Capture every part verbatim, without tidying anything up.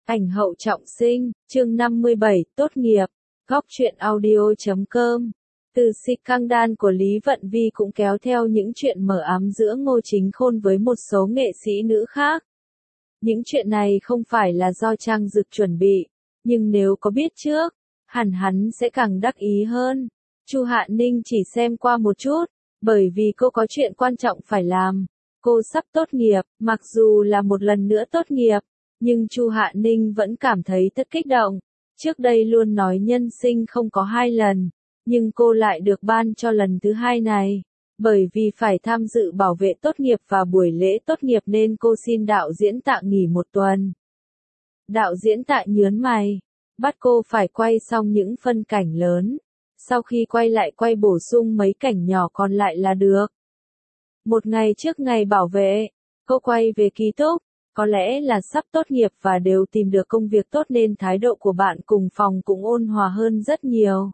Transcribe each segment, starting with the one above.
Ảnh hậu trọng sinh, chương năm mươi bảy, tốt nghiệp. Góc truyện audio chấm com. Từ scandal của Lý Vận Vi cũng kéo theo những chuyện mờ ám giữa Ngô Chính Khôn với một số nghệ sĩ nữ khác. Những chuyện này không phải là do Trang Dực chuẩn bị, nhưng nếu có biết trước, hẳn hắn sẽ càng đắc ý hơn. Chu Hạ Ninh chỉ xem qua một chút, bởi vì cô có chuyện quan trọng phải làm. Cô sắp tốt nghiệp, mặc dù là một lần nữa tốt nghiệp, nhưng Chu Hạ Ninh vẫn cảm thấy rất kích động. Trước đây luôn nói nhân sinh không có hai lần, nhưng cô lại được ban cho lần thứ hai này. Bởi vì phải tham dự bảo vệ tốt nghiệp và buổi lễ tốt nghiệp nên cô xin đạo diễn Tạ nghỉ một tuần. Đạo diễn Tạ nhớn mày, bắt cô phải quay xong những phân cảnh lớn. Sau khi quay lại quay bổ sung mấy cảnh nhỏ còn lại là được. Một ngày trước ngày bảo vệ, cô quay về ký túc. Có lẽ là sắp tốt nghiệp và đều tìm được công việc tốt nên thái độ của bạn cùng phòng cũng ôn hòa hơn rất nhiều.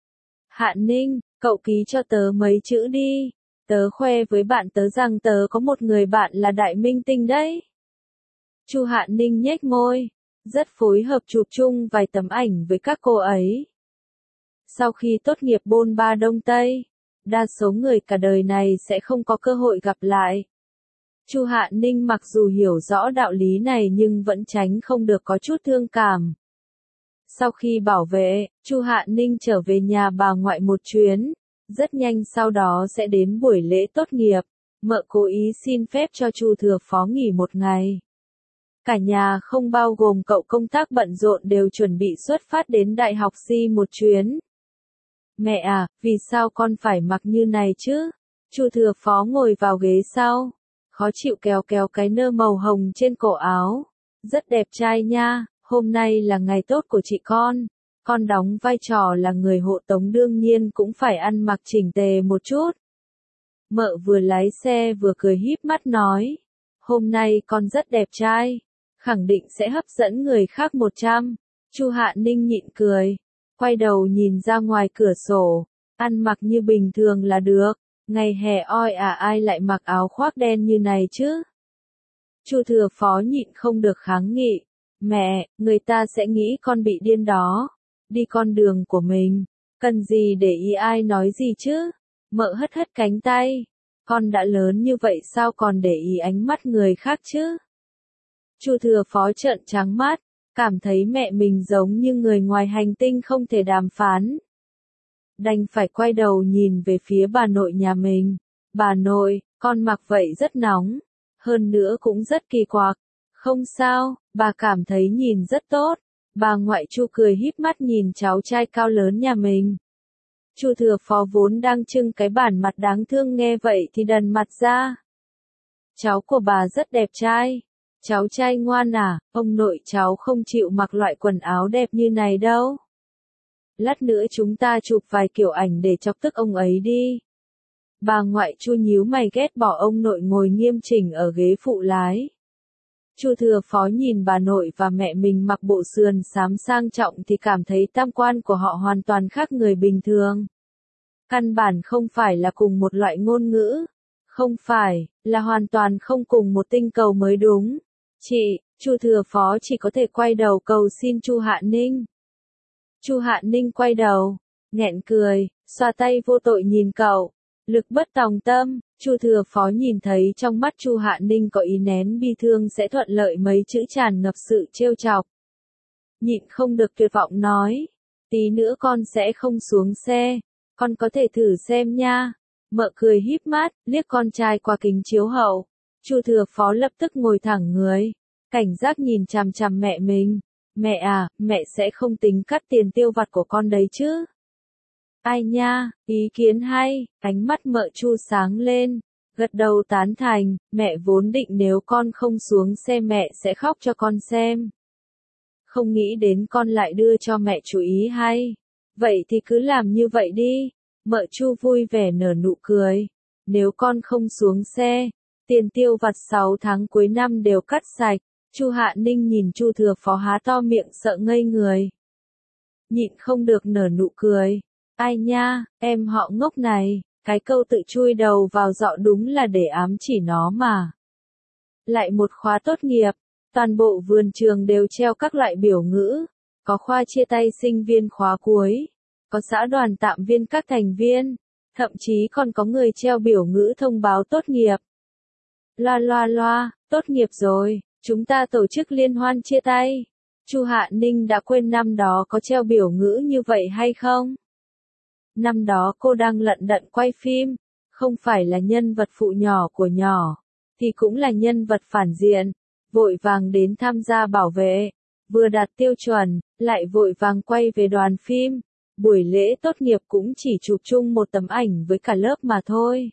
Hạ Ninh, cậu ký cho tớ mấy chữ đi. Tớ khoe với bạn tớ rằng tớ có một người bạn là đại minh tinh đấy. Chu Hạ Ninh nhếch môi, rất phối hợp chụp chung vài tấm ảnh với các cô ấy. Sau khi tốt nghiệp bôn ba Đông Tây, đa số người cả đời này sẽ không có cơ hội gặp lại. Chu Hạ Ninh mặc dù hiểu rõ đạo lý này nhưng vẫn tránh không được có chút thương cảm. Sau khi bảo vệ, Chu Hạ Ninh trở về nhà bà ngoại một chuyến, rất nhanh sau đó sẽ đến buổi lễ tốt nghiệp. Mợ cố ý xin phép cho Chu Thừa Phó nghỉ một ngày. Cả nhà không bao gồm cậu công tác bận rộn đều chuẩn bị xuất phát đến Đại học Si một chuyến. Mẹ à, vì sao con phải mặc như này chứ? Chu Thừa Phó ngồi vào ghế sau, khó chịu kéo kéo cái nơ màu hồng trên cổ áo. Rất đẹp trai nha, hôm nay là ngày tốt của chị con. Con đóng vai trò là người hộ tống đương nhiên cũng phải ăn mặc chỉnh tề một chút. Mợ vừa lái xe vừa cười híp mắt nói. Hôm nay con rất đẹp trai, khẳng định sẽ hấp dẫn người khác một trăm. Chu Hạ Ninh nhịn cười, quay đầu nhìn ra ngoài cửa sổ, ăn mặc như bình thường là được. Ngày hè oi à ai lại mặc áo khoác đen như này chứ? Chu Thừa Phó nhịn không được kháng nghị. Mẹ, người ta sẽ nghĩ con bị điên đó. Đi con đường của mình, cần gì để ý ai nói gì chứ? Mợ hất hất cánh tay. Con đã lớn như vậy sao còn để ý ánh mắt người khác chứ? Chu Thừa Phó trợn trắng mắt, cảm thấy mẹ mình giống như người ngoài hành tinh không thể đàm phán. Đành phải quay đầu nhìn về phía bà nội nhà mình. Bà nội, con mặc vậy rất nóng, hơn nữa cũng rất kỳ quặc. Không sao, bà cảm thấy nhìn rất tốt. Bà ngoại Chu cười híp mắt nhìn cháu trai cao lớn nhà mình. Chu Thừa Phó vốn đang trưng cái bản mặt đáng thương nghe vậy thì đần mặt ra. Cháu của bà rất đẹp trai. Cháu trai ngoan à, ông nội cháu không chịu mặc loại quần áo đẹp như này đâu. Lát nữa chúng ta chụp vài kiểu ảnh để chọc tức ông ấy đi. Bà ngoại Chu nhíu mày ghét bỏ ông nội ngồi nghiêm chỉnh ở ghế phụ lái. Chu Thừa Phó nhìn bà nội và mẹ mình mặc bộ sườn xám sang trọng thì cảm thấy tam quan của họ hoàn toàn khác người bình thường. Căn bản không phải là cùng một loại ngôn ngữ. Không phải, là hoàn toàn không cùng một tinh cầu mới đúng. Chị, Chu Thừa Phó chỉ có thể quay đầu cầu xin Chu Hạ Ninh. Chu Hạ Ninh quay đầu, nghẹn cười, xoa tay vô tội nhìn cậu. Lực bất tòng tâm, Chu Thừa Phó nhìn thấy trong mắt Chu Hạ Ninh có ý nén bi thương sẽ thuận lợi mấy chữ tràn ngập sự trêu chọc. Nhịn không được tuyệt vọng nói, tí nữa con sẽ không xuống xe, con có thể thử xem nha. Mợ cười híp mắt, liếc con trai qua kính chiếu hậu. Chu Thừa Phó lập tức ngồi thẳng người, cảnh giác nhìn chằm chằm mẹ mình. Mẹ à, mẹ sẽ không tính cắt tiền tiêu vặt của con đấy chứ? Ai nha, ý kiến hay, ánh mắt mợ Chu sáng lên, gật đầu tán thành, mẹ vốn định nếu con không xuống xe mẹ sẽ khóc cho con xem. Không nghĩ đến con lại đưa cho mẹ chú ý hay. Vậy thì cứ làm như vậy đi. Mợ Chu vui vẻ nở nụ cười. Nếu con không xuống xe, tiền tiêu vặt sáu tháng cuối năm đều cắt sạch. Chu Hạ Ninh nhìn Chu Thừa Phó há to miệng sợ ngây người. Nhịn không được nở nụ cười. Ai nha, em họ ngốc này, cái câu tự chui đầu vào dọ đúng là để ám chỉ nó mà. Lại một khóa tốt nghiệp, Toàn bộ vườn trường đều treo các loại biểu ngữ, có khoa chia tay sinh viên khóa cuối, có xã đoàn tạm viên các thành viên, thậm chí còn có người treo biểu ngữ thông báo tốt nghiệp. Loa loa loa, tốt nghiệp rồi, chúng ta tổ chức liên hoan chia tay. Chu Hạ Ninh đã quên năm đó có treo biểu ngữ như vậy hay không? Năm đó cô đang lận đận quay phim, không phải là nhân vật phụ nhỏ của nhỏ, thì cũng là nhân vật phản diện, vội vàng đến tham gia bảo vệ, vừa đạt tiêu chuẩn, lại vội vàng quay về đoàn phim. Buổi lễ tốt nghiệp cũng chỉ chụp chung một tấm ảnh với cả lớp mà thôi.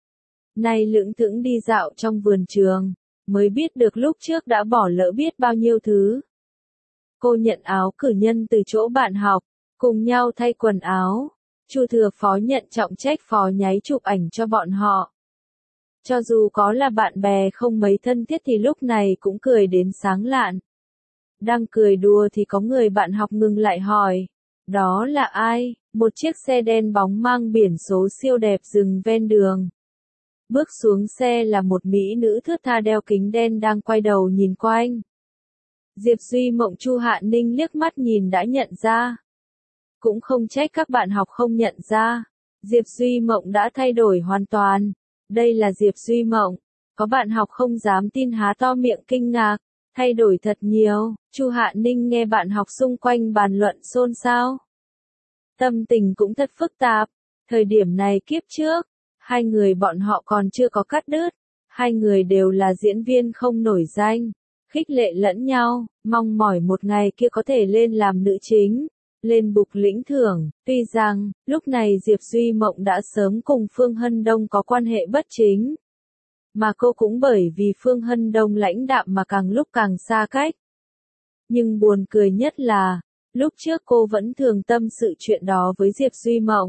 Nay lững thững đi dạo trong vườn trường, mới biết được lúc trước đã bỏ lỡ biết bao nhiêu thứ. Cô nhận áo cử nhân từ chỗ bạn học, cùng nhau thay quần áo. Chu thừa phó nhận trọng trách phó nháy chụp ảnh cho bọn họ. Cho dù có là bạn bè không mấy thân thiết thì lúc này cũng cười đến sáng lạn. Đang cười đùa thì có người bạn học ngừng lại hỏi. Đó là ai? Một chiếc xe đen bóng mang biển số siêu đẹp dừng ven đường. Bước xuống xe là một mỹ nữ thướt tha đeo kính đen đang quay đầu nhìn quanh. Diệp Duy Mộng Chu Hạ Ninh liếc mắt nhìn đã nhận ra. Cũng không trách các bạn học không nhận ra. Diệp Duy Mộng đã thay đổi hoàn toàn. Đây là Diệp Duy Mộng. Có bạn học không dám tin há to miệng kinh ngạc. Thay đổi thật nhiều. Chu Hạ Ninh nghe bạn học xung quanh bàn luận xôn xao. Tâm tình cũng thật phức tạp. Thời điểm này kiếp trước, hai người bọn họ còn chưa có cắt đứt. Hai người đều là diễn viên không nổi danh. Khích lệ lẫn nhau, mong mỏi một ngày kia có thể lên làm nữ chính, lên bục lĩnh thưởng. Tuy rằng, lúc này Diệp Duy Mộng đã sớm cùng Phương Hân Đông có quan hệ bất chính. Mà cô cũng bởi vì Phương Hân Đông lãnh đạm mà càng lúc càng xa cách. Nhưng buồn cười nhất là, lúc trước cô vẫn thường tâm sự chuyện đó với Diệp Duy Mộng.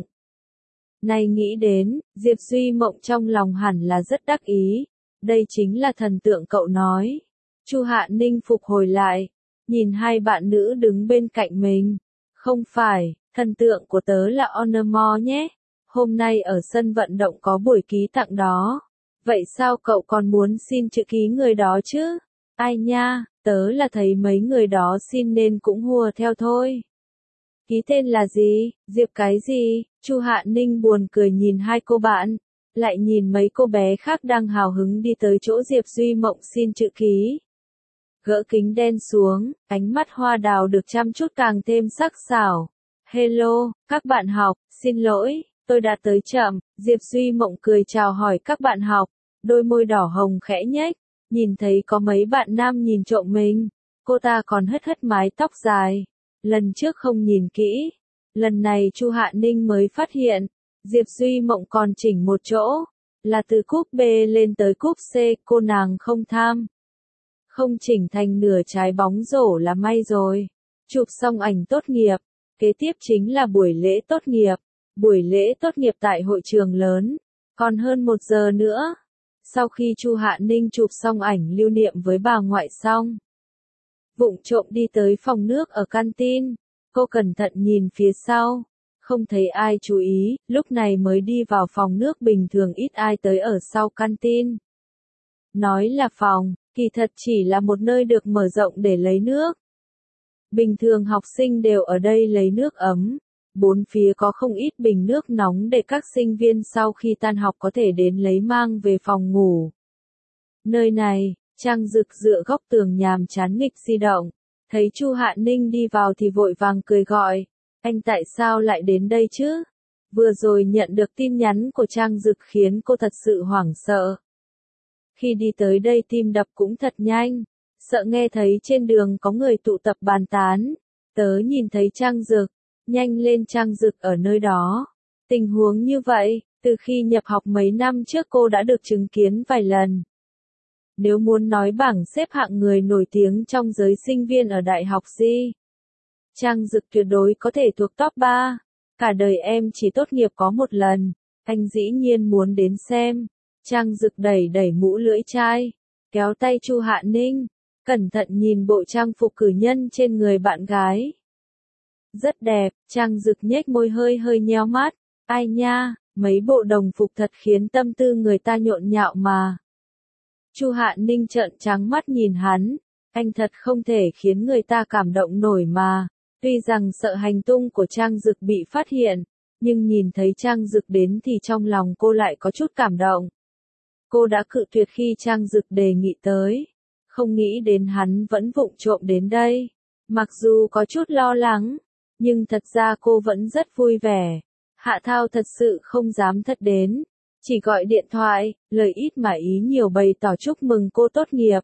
Nay nghĩ đến, Diệp Duy Mộng trong lòng hẳn là rất đắc ý. Đây chính là thần tượng cậu nói. Chu Hạ Ninh phục hồi lại, nhìn hai bạn nữ đứng bên cạnh mình. Không phải, thần tượng của tớ là Onomore nhé. Hôm nay ở sân vận động có buổi ký tặng đó. Vậy sao cậu còn muốn xin chữ ký người đó chứ? Ai nha, tớ là thấy mấy người đó xin nên cũng hùa theo thôi. Ký tên là gì? Diệp cái gì? Chu Hạ Ninh buồn cười nhìn hai cô bạn, lại nhìn mấy cô bé khác đang hào hứng đi tới chỗ Diệp Duy Mộng xin chữ ký. Gỡ kính đen xuống, ánh mắt hoa đào được chăm chút càng thêm sắc sảo. Hello, các bạn học, xin lỗi, tôi đã tới chậm. Diệp Duy Mộng cười chào hỏi các bạn học, đôi môi đỏ hồng khẽ nhếch, nhìn thấy có mấy bạn nam nhìn trộm mình. Cô ta còn hất hất mái tóc dài. Lần trước không nhìn kỹ, lần này Chu Hạ Ninh mới phát hiện, Diệp Duy Mộng còn chỉnh một chỗ, là từ cúp B lên tới cúp C, cô nàng không tham. Không chỉnh thành nửa trái bóng rổ là may rồi. Chụp xong ảnh tốt nghiệp, kế tiếp chính là buổi lễ tốt nghiệp. Buổi lễ tốt nghiệp tại hội trường lớn, còn hơn một giờ nữa. Sau khi Chu Hạ Ninh chụp xong ảnh lưu niệm với bà ngoại xong, vụng trộm đi tới phòng nước ở canteen, cô cẩn thận nhìn phía sau, không thấy ai chú ý, lúc này mới đi vào phòng nước bình thường ít ai tới ở sau canteen. Nói là phòng, kỳ thật chỉ là một nơi được mở rộng để lấy nước. Bình thường học sinh đều ở đây lấy nước ấm, bốn phía có không ít bình nước nóng để các sinh viên sau khi tan học có thể đến lấy mang về phòng ngủ. Nơi này, Trang Dực dựa góc tường nhàm chán nghịch di động, thấy Chu Hạ Ninh đi vào thì vội vàng cười gọi, anh tại sao lại đến đây chứ? Vừa rồi nhận được tin nhắn của Trang Dực khiến cô thật sự hoảng sợ. Khi đi tới đây tim đập cũng thật nhanh, sợ nghe thấy trên đường có người tụ tập bàn tán. Tớ nhìn thấy Trang Dực, nhanh lên Trang Dực ở nơi đó. Tình huống như vậy, từ khi nhập học mấy năm trước cô đã được chứng kiến vài lần. Nếu muốn nói bảng xếp hạng người nổi tiếng trong giới sinh viên ở đại học gì, Trang Dực tuyệt đối có thể thuộc top ba. Cả đời em chỉ tốt nghiệp có một lần, anh dĩ nhiên muốn đến xem. Trang Dực đẩy đẩy mũ lưỡi chai, kéo tay Chu Hạ Ninh, cẩn thận nhìn bộ trang phục cử nhân trên người bạn gái. Rất đẹp, Trang Dực nhếch môi hơi hơi nheo mắt, ai nha, mấy bộ đồng phục thật khiến tâm tư người ta nhộn nhạo mà. Chu Hạ Ninh trợn trắng mắt nhìn hắn, Anh thật không thể khiến người ta cảm động nổi mà. Tuy rằng sợ hành tung của Trang Dực bị phát hiện, nhưng nhìn thấy Trang Dực đến thì trong lòng cô lại có chút cảm động. Cô đã cự tuyệt khi Trang Dực đề nghị tới, không nghĩ đến hắn vẫn vụng trộm đến đây. Mặc dù có chút lo lắng, nhưng thật ra cô vẫn rất vui vẻ. Hạ Thao thật sự không dám thật đến, chỉ gọi điện thoại, lời ít mà ý nhiều bày tỏ chúc mừng cô tốt nghiệp.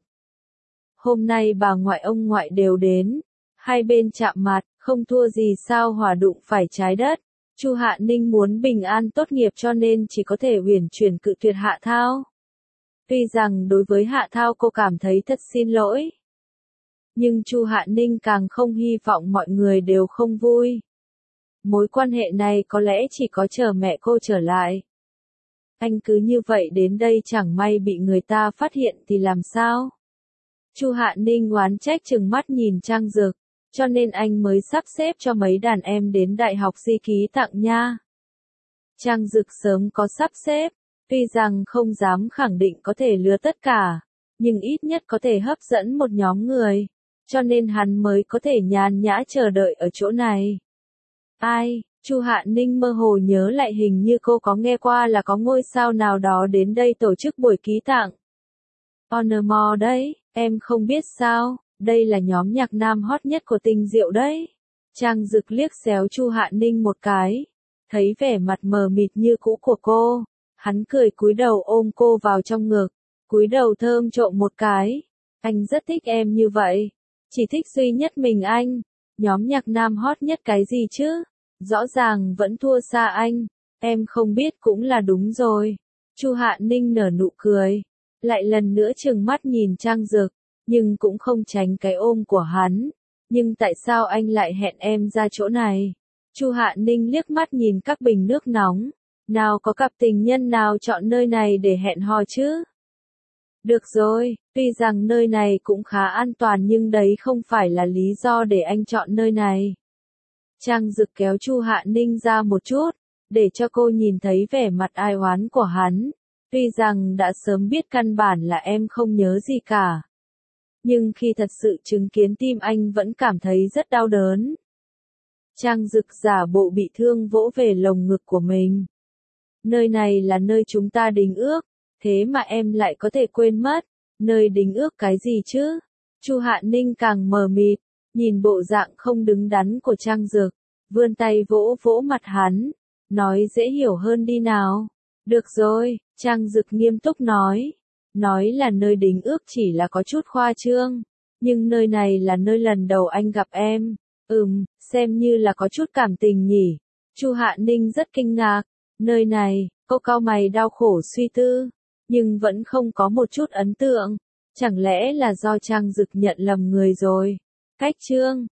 Hôm nay bà ngoại ông ngoại đều đến, hai bên chạm mặt, không thua gì sao hòa đụng phải trái đất. Chu Hạ Ninh muốn bình an tốt nghiệp cho nên chỉ có thể uyển chuyển cự tuyệt Hạ Thao. Tuy rằng đối với Hạ Thao cô cảm thấy thật xin lỗi, nhưng Chu Hạ Ninh càng không hy vọng mọi người đều không vui. Mối quan hệ này có lẽ chỉ có chờ mẹ cô trở lại. Anh cứ như vậy đến đây chẳng may bị người ta phát hiện thì làm sao? Chu Hạ Ninh oán trách trừng mắt nhìn Trang Dực, cho nên anh mới sắp xếp cho mấy đàn em đến đại học di ký tặng nha. Trang Dực sớm có sắp xếp, tuy rằng không dám khẳng định có thể lừa tất cả, nhưng ít nhất có thể hấp dẫn một nhóm người, cho nên hắn mới có thể nhàn nhã chờ đợi ở chỗ này. Ai, Chu Hạ Ninh mơ hồ nhớ lại hình như cô có nghe qua là có ngôi sao nào đó đến đây tổ chức buổi ký tặng. Honormore đấy, em không biết sao, đây là nhóm nhạc nam hot nhất của Tinh Diệu đấy. Trang Dực liếc xéo Chu Hạ Ninh một cái, thấy vẻ mặt mờ mịt như cũ của cô, hắn cười cúi đầu ôm cô vào trong ngực, cúi đầu thơm trộm một cái. Anh rất thích em như vậy, chỉ thích duy nhất mình anh. Nhóm nhạc nam hot nhất cái gì chứ? Rõ ràng vẫn thua xa anh, em không biết cũng là đúng rồi. Chu Hạ Ninh nở nụ cười, lại lần nữa trừng mắt nhìn Trang Dực, nhưng cũng không tránh cái ôm của hắn. Nhưng tại sao anh lại hẹn em ra chỗ này? Chu Hạ Ninh liếc mắt nhìn các bình nước nóng, nào có cặp tình nhân nào chọn nơi này để hẹn hò chứ? Được rồi, tuy rằng nơi này cũng khá an toàn nhưng đấy không phải là lý do để anh chọn nơi này. Trang Dực kéo Chu Hạ Ninh ra một chút, để cho cô nhìn thấy vẻ mặt ai oán của hắn. Tuy rằng đã sớm biết căn bản là em không nhớ gì cả, nhưng khi thật sự chứng kiến tim anh vẫn cảm thấy rất đau đớn. Trang Dực giả bộ bị thương vỗ về lồng ngực của mình. Nơi này là nơi chúng ta đính ước, thế mà em lại có thể quên mất. Nơi đính ước cái gì chứ? Chu Hạ Ninh càng mờ mịt, nhìn bộ dạng không đứng đắn của Trang Dực, vươn tay vỗ vỗ mặt hắn, nói dễ hiểu hơn đi nào. Được rồi, Trang Dực nghiêm túc nói. Nói là nơi đính ước chỉ là có chút khoa trương, nhưng nơi này là nơi lần đầu anh gặp em. Ừm, xem như là có chút cảm tình nhỉ. Chu Hạ Ninh rất kinh ngạc. Nơi này, cô cau mày đau khổ suy tư, nhưng vẫn không có một chút ấn tượng. Chẳng lẽ là do Trang Dực nhận lầm người rồi? Cách chương